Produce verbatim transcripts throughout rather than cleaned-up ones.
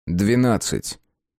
Двенадцать.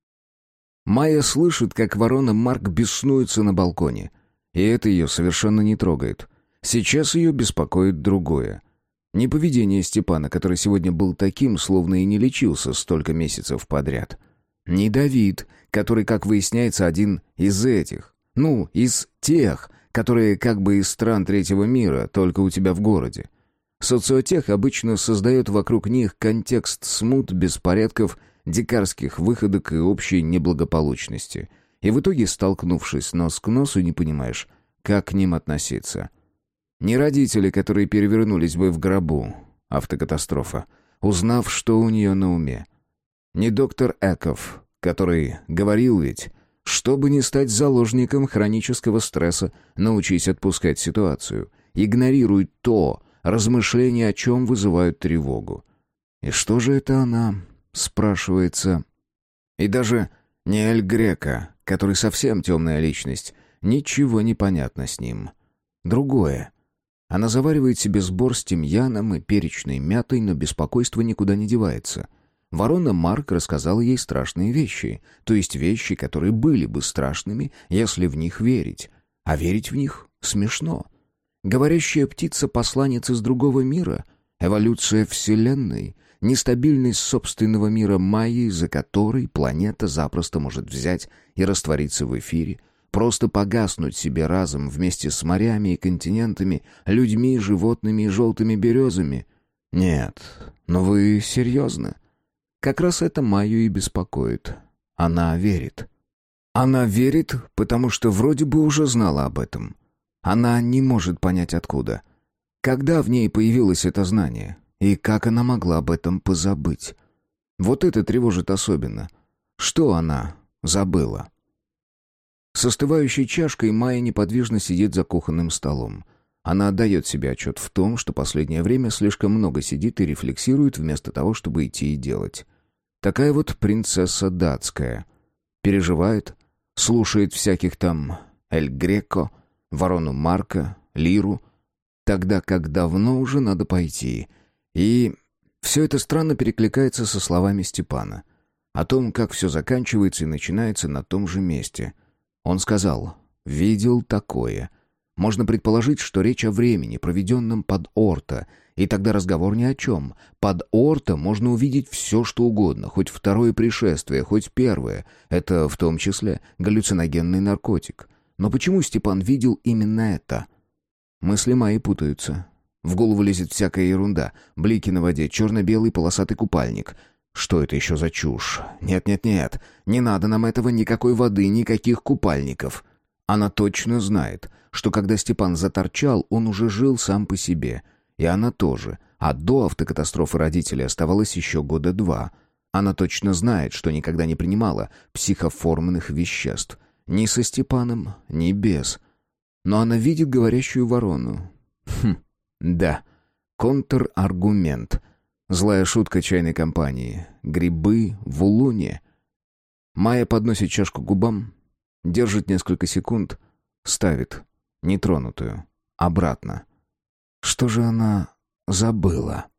Майя слышит, как ворона Марк беснуется на балконе. И это ее совершенно не трогает. Сейчас ее беспокоит другое. Не поведение Степана, который сегодня был таким, словно и не лечился столько месяцев подряд. Не Давид, который, как выясняется, один из этих. Ну, из тех, которые как бы из стран третьего мира, только у тебя в городе. Социотех обычно создает вокруг них контекст смут, беспорядков, дикарских выходок и общей неблагополучности. И в итоге, столкнувшись нос к носу, не понимаешь, как к ним относиться. Не родители, которые перевернулись бы в гробу, автокатастрофа, узнав, что у нее на уме. Не доктор Эков, который говорил ведь, чтобы не стать заложником хронического стресса, научись отпускать ситуацию. Игнорируй то, размышления о чем вызывают тревогу. И что же это она... спрашивается. И даже не Эль Греко, который совсем темная личность, ничего не понятно с ним. Другое. Она заваривает себе сбор с тимьяном и перечной мятой, но беспокойство никуда не девается. Ворона Марк рассказала ей страшные вещи, то есть вещи, которые были бы страшными, если в них верить. А верить в них смешно. Говорящая птица-посланец из другого мира, эволюция Вселенной, нестабильность собственного мира Майи, из-за которой планета запросто может взять и раствориться в эфире, просто погаснуть себе разом вместе с морями и континентами, людьми, животными и желтыми березами. Нет, но вы серьезно? Как раз это Майю и беспокоит. Она верит. Она верит, потому что вроде бы уже знала об этом. Она не может понять откуда. Когда в ней появилось это знание? И как она могла об этом позабыть? Вот это тревожит особенно. Что она забыла? С остывающей чашкой Майя неподвижно сидит за кухонным столом. Она отдает себе отчет в том, что последнее время слишком много сидит и рефлексирует вместо того, чтобы идти и делать. Такая вот принцесса датская. Переживает, слушает всяких там Эль Греко, Ворону Марка, Лиру, тогда как давно уже надо пойти. И все это странно перекликается со словами Степана. О том, как все заканчивается и начинается на том же месте. Он сказал «видел такое». Можно предположить, что речь о времени, проведенном под Орто, и тогда разговор ни о чем. Под Орто можно увидеть все, что угодно, хоть второе пришествие, хоть первое. Это в том числе галлюциногенный наркотик. Но почему Степан видел именно это? Мысли мои путаются. В голову лезет всякая ерунда. Блики на воде, черно-белый полосатый купальник. Что это еще за чушь? Нет-нет-нет, не надо нам этого, никакой воды, никаких купальников. Она точно знает, что когда Степан заторчал, он уже жил сам по себе. И она тоже. А до автокатастрофы родителей оставалось еще года два. Она точно знает, что никогда не принимала психоформенных веществ. Ни со Степаном, ни без. Но она видит говорящую ворону. Хм, да. Контраргумент. Злая шутка чайной компании. Грибы в улуне. Майя подносит чашку к губам, держит несколько секунд, ставит, нетронутую, обратно. Что же она забыла?